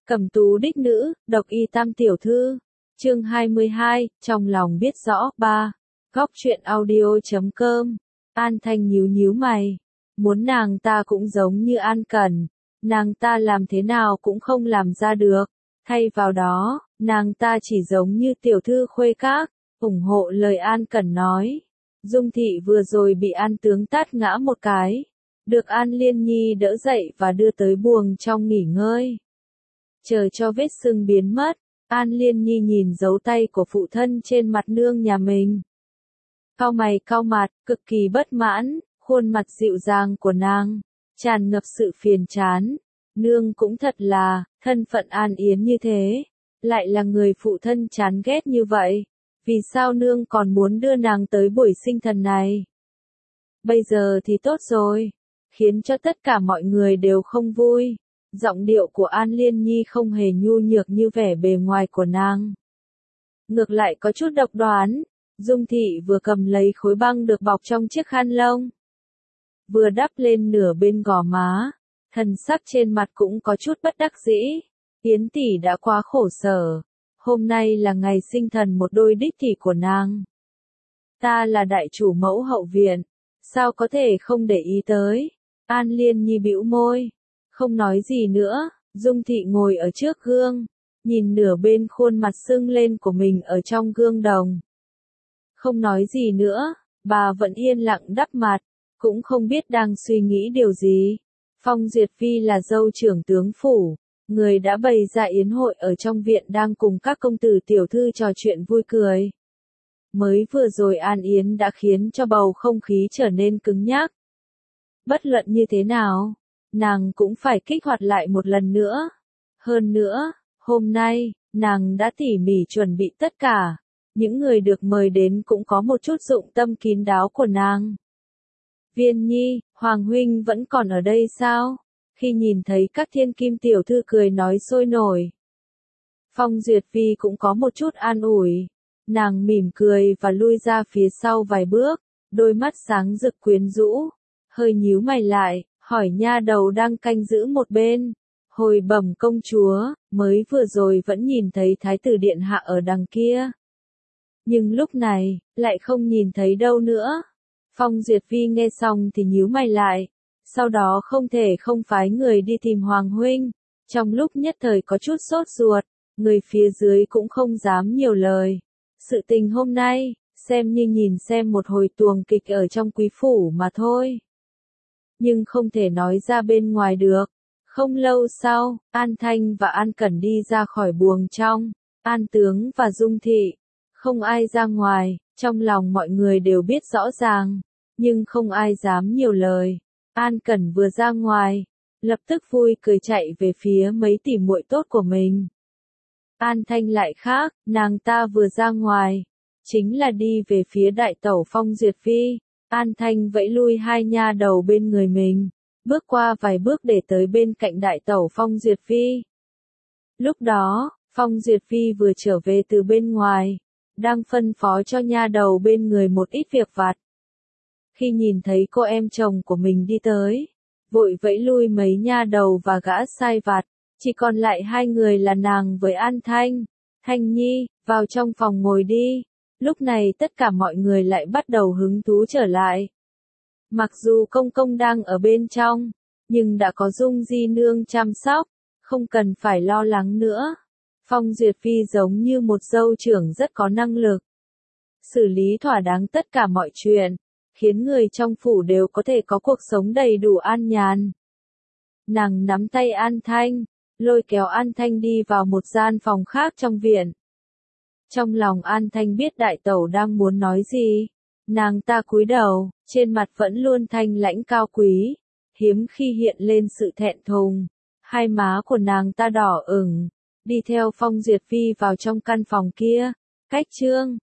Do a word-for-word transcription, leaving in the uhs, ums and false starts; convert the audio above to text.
Cẩm tú đích nữ, độc y tam tiểu thư. Chương hai mươi hai, trong lòng biết rõ. ba. Góc truyện audio chấm com. An Thanh nhíu nhíu mày. Muốn nàng ta cũng giống như An Cẩn. Nàng ta làm thế nào cũng không làm ra được. Thay vào đó, nàng ta chỉ giống như tiểu thư khuê các, ủng hộ lời An Cẩn nói. Dung thị vừa rồi bị An tướng tát ngã một cái. Được An Liên Nhi đỡ dậy và đưa tới buồng trong nghỉ ngơi. Chờ cho vết sưng biến mất, An Liên Nhi nhìn dấu tay của phụ thân trên mặt nương nhà mình. Cau mày cau mặt, cực kỳ bất mãn, khuôn mặt dịu dàng của nàng, tràn ngập sự phiền chán. Nương cũng thật là, thân phận An Yến như thế, lại là người phụ thân chán ghét như vậy. Vì sao nương còn muốn đưa nàng tới buổi sinh thần này? Bây giờ thì tốt rồi, khiến cho tất cả mọi người đều không vui. Giọng điệu của An Liên Nhi không hề nhu nhược như vẻ bề ngoài của nàng. Ngược lại có chút độc đoán, Dung thị vừa cầm lấy khối băng được bọc trong chiếc khăn lông. Vừa đắp lên nửa bên gò má, thần sắc trên mặt cũng có chút bất đắc dĩ. Yến tỷ đã quá khổ sở, hôm nay là ngày sinh thần một đôi đích tỷ của nàng. Ta là đại chủ mẫu hậu viện, sao có thể không để ý tới? An Liên Nhi bĩu môi. Không nói gì nữa, Dung thị ngồi ở trước gương, nhìn nửa bên khuôn mặt sưng lên của mình ở trong gương đồng. Không nói gì nữa, bà vẫn yên lặng đắp mặt, cũng không biết đang suy nghĩ điều gì. Phong Duyệt Phi là dâu trưởng tướng phủ, người đã bày ra yến hội ở trong viện đang cùng các công tử tiểu thư trò chuyện vui cười. Mới vừa rồi An Yến đã khiến cho bầu không khí trở nên cứng nhắc. Bất luận như thế nào, nàng cũng phải kích hoạt lại một lần nữa. Hơn nữa, hôm nay, nàng đã tỉ mỉ chuẩn bị tất cả. Những người được mời đến cũng có một chút dụng tâm kín đáo của nàng. Viên Nhi, Hoàng huynh vẫn còn ở đây sao? Khi nhìn thấy các thiên kim tiểu thư cười nói sôi nổi, Phong Duyệt Phi cũng có một chút an ủi. Nàng mỉm cười và lui ra phía sau vài bước, đôi mắt sáng rực quyến rũ, hơi nhíu mày lại, hỏi nha đầu đang canh giữ một bên. Hồi bẩm công chúa, mới vừa rồi vẫn nhìn thấy thái tử điện hạ ở đằng kia. Nhưng lúc này, lại không nhìn thấy đâu nữa. Phong Duyệt Phi nghe xong thì nhíu mày lại, sau đó không thể không phái người đi tìm Hoàng huynh. Trong lúc nhất thời có chút sốt ruột, người phía dưới cũng không dám nhiều lời. Sự tình hôm nay, xem như nhìn xem một hồi tuồng kịch ở trong quý phủ mà thôi. Nhưng không thể nói ra bên ngoài được. Không lâu sau, An Thanh và An Cẩn đi ra khỏi buồng trong, An Tướng và Dung Thị. Không ai ra ngoài, trong lòng mọi người đều biết rõ ràng, nhưng không ai dám nhiều lời. An Cẩn vừa ra ngoài, lập tức vui cười chạy về phía mấy tỷ muội tốt của mình. An Thanh lại khác, nàng ta vừa ra ngoài, chính là đi về phía đại tẩu Phong Duyệt Phi. An Thanh vẫy lui hai nha đầu bên người mình, bước qua vài bước để tới bên cạnh đại tẩu Phong Duyệt Phi. Lúc đó, Phong Duyệt Phi vừa trở về từ bên ngoài, đang phân phó cho nha đầu bên người một ít việc vặt. Khi nhìn thấy cô em chồng của mình đi tới, vội vẫy lui mấy nha đầu và gã sai vặt, chỉ còn lại hai người là nàng với An Thanh. Thanh Nhi, vào trong phòng ngồi đi. Lúc này tất cả mọi người lại bắt đầu hứng thú trở lại. Mặc dù công công đang ở bên trong, nhưng đã có Dung Di nương chăm sóc, không cần phải lo lắng nữa. Phong Duyệt Phi giống như một dâu trưởng rất có năng lực, xử lý thỏa đáng tất cả mọi chuyện, khiến người trong phủ đều có thể có cuộc sống đầy đủ an nhàn. Nàng nắm tay An Thanh, lôi kéo An Thanh đi vào một gian phòng khác trong viện. Trong lòng An Thanh biết đại tẩu đang muốn nói gì, nàng ta cúi đầu, trên mặt vẫn luôn thanh lãnh cao quý, hiếm khi hiện lên sự thẹn thùng. Hai má của nàng ta đỏ ửng, đi theo Phong Duyệt Phi vào trong căn phòng kia. Cách chương